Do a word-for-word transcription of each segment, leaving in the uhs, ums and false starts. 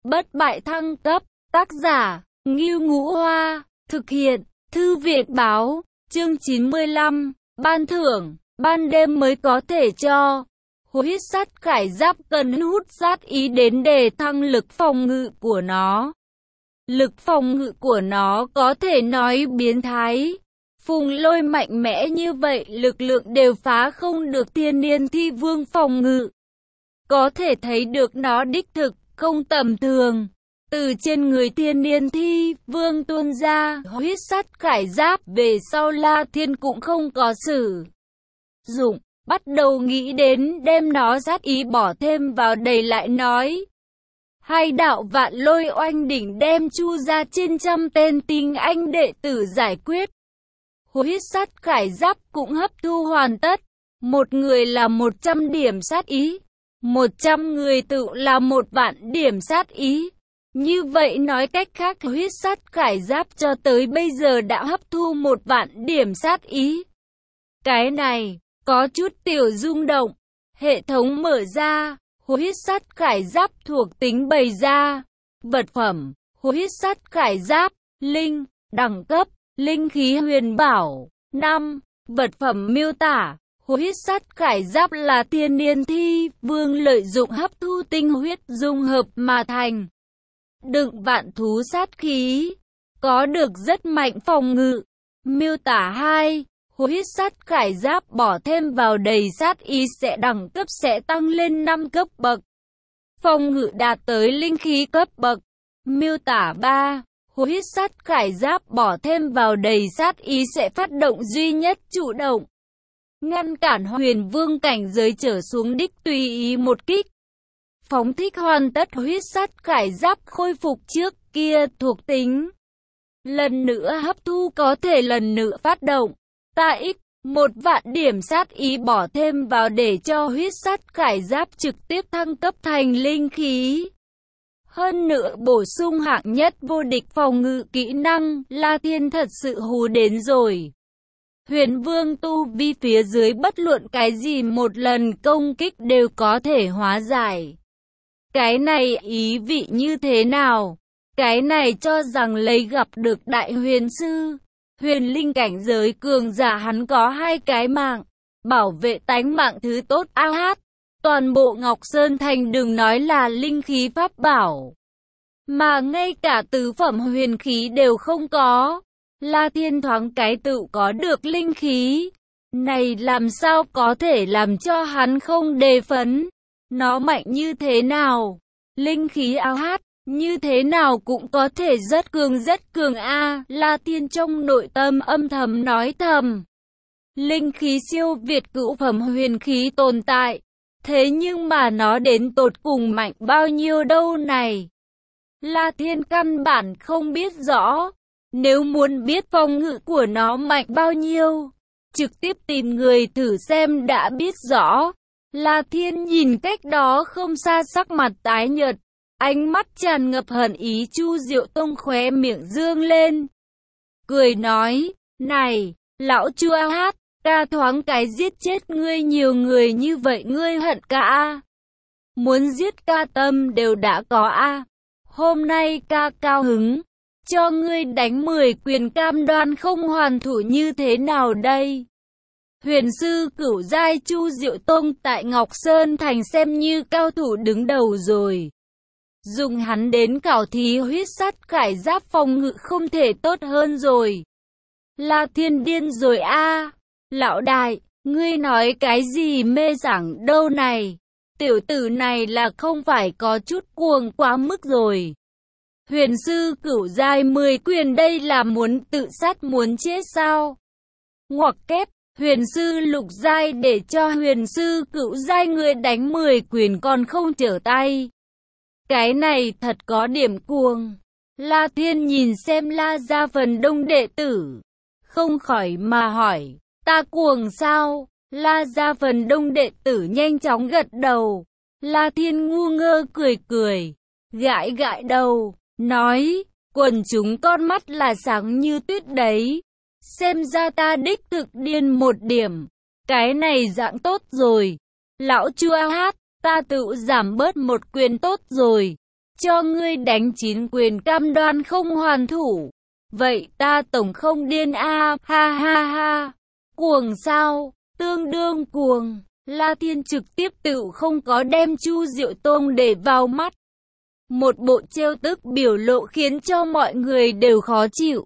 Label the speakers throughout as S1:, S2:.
S1: bất bại thăng cấp, tác giả, Ngưu Ngũ Hoa, thực hiện, Thư viện Báo, chương chín mươi lăm, ban thưởng, ban đêm mới có thể cho. Huyết sắt khải giáp cần hút sát ý đến để thăng lực phòng ngự của nó. Lực phòng ngự của nó có thể nói biến thái. Phùng Lôi mạnh mẽ như vậy, lực lượng đều phá không được thiên niên thi vương phòng ngự. Có thể thấy được nó đích thực, không tầm thường. Từ trên người thiên niên thi vương tuôn ra, huyết sắt khải giáp về sau La Thiên cũng không có sử dụng. Bắt đầu nghĩ đến đem nó sát ý bỏ thêm vào đầy lại nói. Hai đạo vạn lôi oanh đỉnh đem chu ra trên trăm tên tinh anh đệ tử giải quyết. Huyết sắt khải giáp cũng hấp thu hoàn tất. Một người là một trăm điểm sát ý. Một trăm người tự là một vạn điểm sát ý. Như vậy nói cách khác, huyết sắt khải giáp cho tới bây giờ đã hấp thu một vạn điểm sát ý. Cái này có chút tiểu rung động. Hệ thống mở ra, huyết sắt khải giáp thuộc tính bày ra. Vật phẩm, huyết sắt khải giáp, linh, đẳng cấp, linh khí huyền bảo, năm. Vật phẩm miêu tả, huyết sắt khải giáp là thiên niên thi vương lợi dụng hấp thu tinh huyết dung hợp mà thành. Đựng vạn thú sát khí, có được rất mạnh phòng ngự. Miêu tả hai. Huyết sắt khải giáp bỏ thêm vào đầy sát ý sẽ đẳng cấp sẽ tăng lên năm cấp bậc. Phòng ngự đạt tới linh khí cấp bậc. Miêu tả ba. Huyết sắt khải giáp bỏ thêm vào đầy sát ý sẽ phát động duy nhất chủ động. Ngăn cản huyền vương cảnh giới trở xuống đích tùy ý một kích. Phóng thích hoàn tất huyết sắt khải giáp khôi phục trước kia thuộc tính. Lần nữa hấp thu có thể lần nữa phát động. Ta ích, một vạn điểm sát ý bỏ thêm vào để cho huyết sắt khải giáp trực tiếp thăng cấp thành linh khí. Hơn nữa bổ sung hạng nhất vô địch phòng ngự kỹ năng, La Thiên thật sự hù đến rồi. Huyền vương tu vi phía dưới bất luận cái gì một lần công kích đều có thể hóa giải. Cái này ý vị như thế nào? Cái này cho rằng lấy gặp được đại huyền sư. Huyền linh cảnh giới cường giả hắn có hai cái mạng, bảo vệ tánh mạng thứ tốt a hát. Toàn bộ Ngọc Sơn Thành đừng nói là linh khí pháp bảo, mà ngay cả tứ phẩm huyền khí đều không có. La Thiên thoáng cái tự có được linh khí. Này làm sao có thể làm cho hắn không đề phấn? Nó mạnh như thế nào? Linh khí a hát. Như thế nào cũng có thể rất cường rất cường a. La Thiên trong nội tâm âm thầm nói thầm. Linh khí siêu việt cửu phẩm huyền khí tồn tại. Thế nhưng mà nó đến tột cùng mạnh bao nhiêu đâu này? La Thiên căn bản không biết rõ. Nếu muốn biết phòng ngự của nó mạnh bao nhiêu, trực tiếp tìm người thử xem đã biết rõ. La Thiên nhìn cách đó không xa sắc mặt tái nhợt. Ánh mắt tràn ngập hận ý, Chu Diệu Tông khóe miệng dương lên. Cười nói, này, lão Chu a hát, ca thoáng cái giết chết ngươi nhiều người như vậy ngươi hận ca a. Muốn giết ca tâm đều đã có a. Hôm nay ca cao hứng, cho ngươi đánh mười quyền cam đoan không hoàn thủ như thế nào đây? Huyền sư cửu giai Chu Diệu Tông tại Ngọc Sơn Thành xem như cao thủ đứng đầu rồi. Dùng hắn đến khảo thí huyết sắt khải giáp phòng ngự không thể tốt hơn rồi. La Thiên điên rồi a. Lão đại, ngươi nói cái gì mê sảng đâu này? Tiểu tử này là không phải có chút cuồng quá mức rồi. Huyền sư cửu giai mười quyền đây là muốn tự sát muốn chết sao? Ngoặc kép, huyền sư lục giai để cho huyền sư cửu giai người đánh mười quyền còn không trở tay. Cái này thật có điểm cuồng. La Thiên nhìn xem La Gia phần đông đệ tử, không khỏi mà hỏi, ta cuồng sao? La Gia phần đông đệ tử nhanh chóng gật đầu. La Thiên ngu ngơ cười cười, gãi gãi đầu, nói, quần chúng con mắt là sáng như tuyết đấy. Xem ra ta đích thực điên một điểm. Cái này dạng tốt rồi. Lão Chu a hát, ta tự giảm bớt một quyền tốt rồi. cho ngươi đánh chín quyền cam đoan không hoàn thủ. Vậy ta tổng không điên a, ha ha ha. Cuồng sao? Tương đương cuồng. La Thiên trực tiếp tự không có đem Chu Diệu Tông để vào mắt. Một bộ trêu tức biểu lộ khiến cho mọi người đều khó chịu.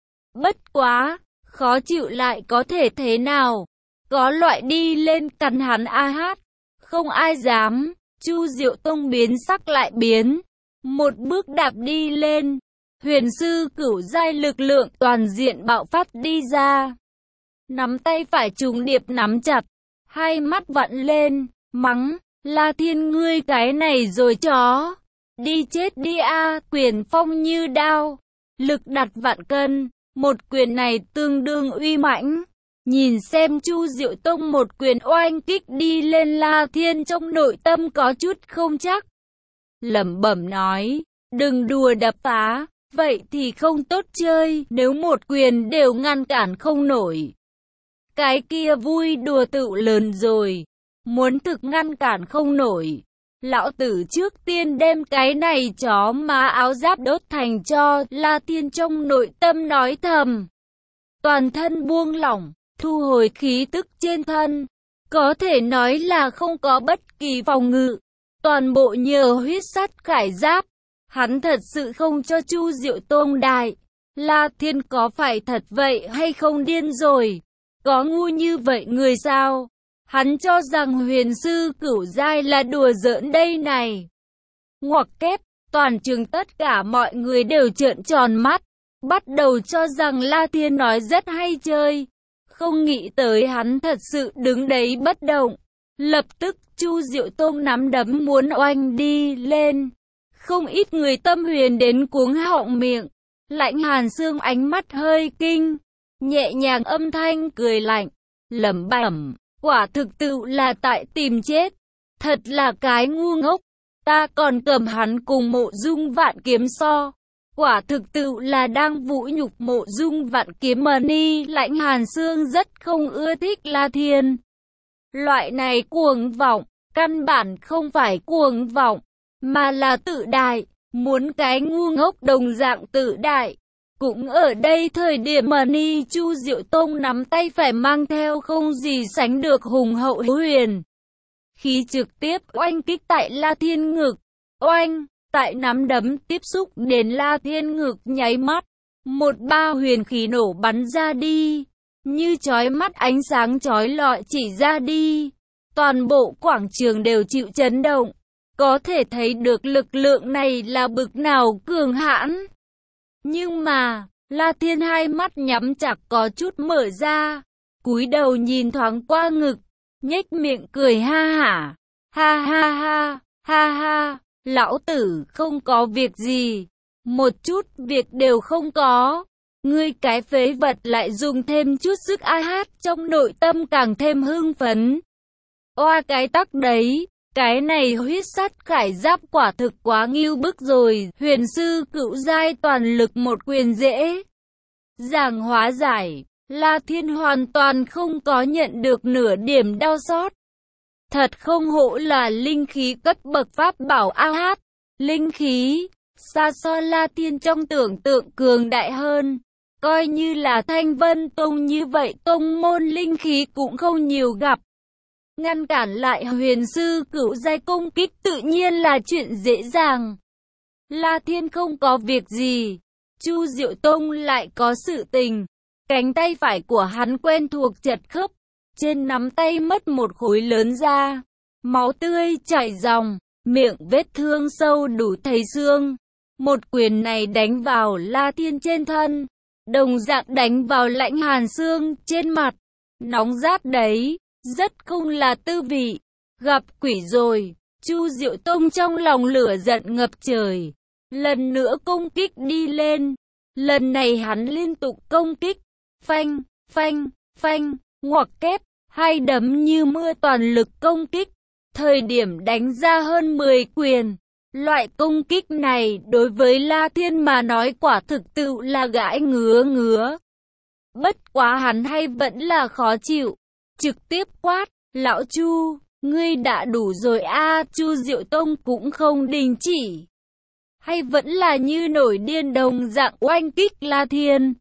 S1: Bất quá, khó chịu lại có thể thế nào? Có loại đi lên cắn hắn a hát. Không ai dám. Chu Diệu Tông biến sắc lại biến. Một bước đạp đi lên. Huyền sư cửu giai lực lượng toàn diện bạo phát đi ra. Nắm tay phải trùng điệp nắm chặt. Hai mắt vặn lên. Mắng. La Thiên ngươi cái này rồi chó. Đi chết đi a. Quyền phong như đao. Lực đặt vạn cân. Một quyền này tương đương uy mãnh. Nhìn xem Chu Diệu Tông một quyền oanh kích đi lên, La Thiên trong nội tâm có chút không chắc. Lẩm bẩm nói, đừng đùa đập phá, vậy thì không tốt chơi, nếu một quyền đều ngăn cản không nổi. Cái kia vui đùa tự lớn rồi, muốn thực ngăn cản không nổi. Lão tử trước tiên đem cái này chó má áo giáp đốt thành cho, La Thiên trong nội tâm nói thầm. Toàn thân buông lỏng, thu hồi khí tức trên thân. Có thể nói là không có bất kỳ phòng ngự. Toàn bộ nhờ huyết sắt khải giáp. Hắn thật sự không cho Chu Diệu Tông đại. La Thiên có phải thật vậy hay không, điên rồi? Có ngu như vậy người sao? Hắn cho rằng huyền sư cửu giai là đùa giỡn đây này. Ngoặc kép, toàn trường tất cả mọi người đều trợn tròn mắt. Bắt đầu cho rằng La Thiên nói rất hay chơi. Không nghĩ tới hắn thật sự đứng đấy bất động. Lập tức Chu Diệu Tông nắm đấm muốn oanh đi lên. Không ít người tâm huyền đến cuống họng miệng. Lãnh Hàn Xương ánh mắt hơi kinh. Nhẹ nhàng âm thanh cười lạnh. Lẩm bẩm, quả thực tự là tại tìm chết. Thật là cái ngu ngốc. Ta còn cầm hắn cùng Mộ Dung Vạn Kiếm so. Quả thực tự là đang vũ nhục Mộ Dung Vạn Kiếm mà ni. Lãnh Hàn Xương rất không ưa thích La Thiên. Loại này cuồng vọng, căn bản không phải cuồng vọng, mà là tự đại. Muốn cái ngu ngốc đồng dạng tự đại. Cũng ở đây thời điểm mà ni Chu Diệu Tông nắm tay phải mang theo không gì sánh được hùng hậu huyền khí trực tiếp oanh kích tại La Thiên ngực. Oanh! Tại nắm đấm tiếp xúc đến La Thiên ngực nháy mắt, một ba huyền khí nổ bắn ra đi, như chói mắt ánh sáng chói lọi chỉ ra đi. Toàn bộ quảng trường đều chịu chấn động, có thể thấy được lực lượng này là bực nào cường hãn. Nhưng mà, La Thiên hai mắt nhắm chặt có chút mở ra, cúi đầu nhìn thoáng qua ngực, nhếch miệng cười ha hả, ha ha ha, ha ha. Lão tử không có việc gì, một chút việc đều không có. Ngươi cái phế vật lại dùng thêm chút sức ai hát, trong nội tâm càng thêm hưng phấn. Oa cái tắc đấy, cái này huyết sắt khải giáp quả thực quá nghiêu bức rồi. Huyền sư cửu giai toàn lực một quyền dễ dàng hóa giải. La Thiên hoàn toàn không có nhận được nửa điểm đau xót. Thật không hổ là linh khí cấp bậc pháp bảo a hát. Linh khí, xa so La Thiên trong tưởng tượng cường đại hơn. Coi như là Thanh Vân Tông như vậy, tông môn linh khí cũng không nhiều gặp. Ngăn cản lại huyền sư cửu giai công kích tự nhiên là chuyện dễ dàng. La Thiên không có việc gì. Chu Diệu Tông lại có sự tình. Cánh tay phải của hắn quen thuộc chật khớp. Trên nắm tay mất một khối lớn ra. Máu tươi chảy ròng. Miệng vết thương sâu đủ thấy xương. Một quyền này đánh vào La Thiên trên thân. Đồng dạng đánh vào Lãnh Hàn Xương trên mặt. Nóng rát đấy. Rất không là tư vị. Gặp quỷ rồi. Chu Diệu Tông trong lòng lửa giận ngập trời. Lần nữa công kích đi lên. Lần này hắn liên tục công kích. Phanh, phanh, phanh, ngoặc kép. Hai đấm như mưa toàn lực công kích. Thời điểm đánh ra hơn mười quyền. Loại công kích này đối với La Thiên mà nói quả thực tự là gãi ngứa ngứa. Bất quá hắn hay vẫn là khó chịu. Trực tiếp quát, lão Chu, ngươi đã đủ rồi a. Chu Diệu Tông cũng không đình chỉ. hay vẫn là như nổi điên đồng dạng oanh kích La Thiên?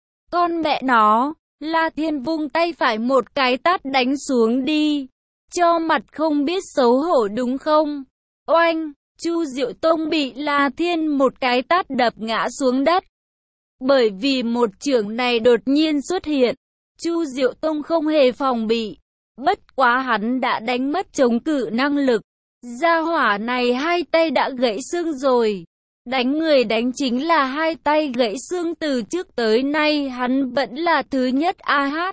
S1: Con mẹ nó, La Thiên vung tay phải một cái tát đánh xuống đi. Cho mặt không biết xấu hổ đúng không? Oanh, Chu Diệu Tông bị La Thiên một cái tát đập ngã xuống đất. Bởi vì một chưởng này đột nhiên xuất hiện, Chu Diệu Tông không hề phòng bị. Bất quá hắn đã đánh mất chống cự năng lực. Gia hỏa này hai tay đã gãy xương rồi. Đánh người đánh chính là hai tay gãy xương, từ trước tới nay hắn vẫn là thứ nhất a hát.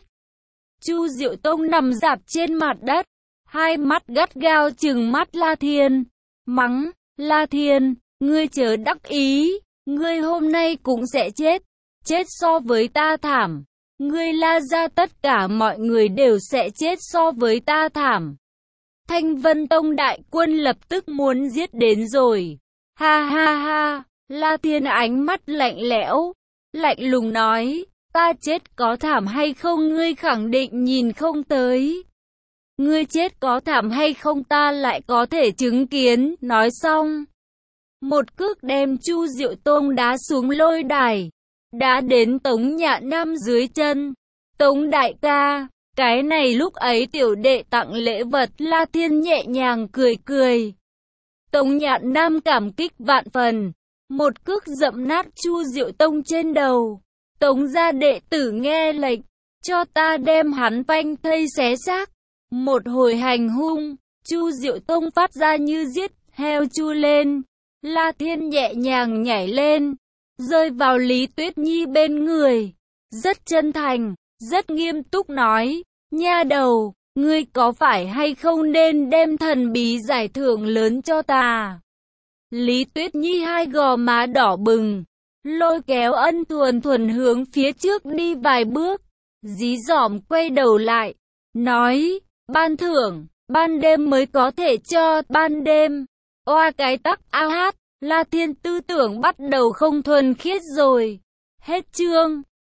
S1: Chu Diệu Tông nằm rạp trên mặt đất, hai mắt gắt gao trừng mắt La Thiên, mắng, La Thiên, ngươi chớ đắc ý, ngươi hôm nay cũng sẽ chết, chết so với ta thảm. Ngươi La gia tất cả mọi người đều sẽ chết so với ta thảm. Thanh Vân Tông đại quân lập tức muốn giết đến rồi. Ha ha ha, La Thiên ánh mắt lạnh lẽo, lạnh lùng nói, ta chết có thảm hay không ngươi khẳng định nhìn không tới. Ngươi chết có thảm hay không ta lại có thể chứng kiến. Nói xong, một cước đem Chu Diệu Tông đá xuống lôi đài, đã đến Tống Nhạn Nam dưới chân. Tống đại ca, cái này lúc ấy tiểu đệ tặng lễ vật. La Thiên nhẹ nhàng cười cười. Tống Nhạn Nam cảm kích vạn phần, một cước dậm nát Chu Diệu Tông trên đầu. Tống gia đệ tử nghe lệnh, cho ta đem hắn phanh thây xé xác. Một hồi hành hung, Chu Diệu Tông phát ra như giết heo chu lên. La Thiên nhẹ nhàng nhảy lên, rơi vào Lý Tuyết Nhi bên người, rất chân thành, rất nghiêm túc nói, nha đầu, ngươi có phải hay không nên đem thần bí giải thưởng lớn cho ta? Lý Tuyết Nhi hai gò má đỏ bừng, lôi kéo Ân Thuần Thuần hướng phía trước đi vài bước, dí dỏm quay đầu lại, nói, ban thưởng, ban đêm mới có thể cho, ban đêm. Oa cái tắc a hát, La Thiên tư tưởng bắt đầu không thuần khiết rồi. Hết chương.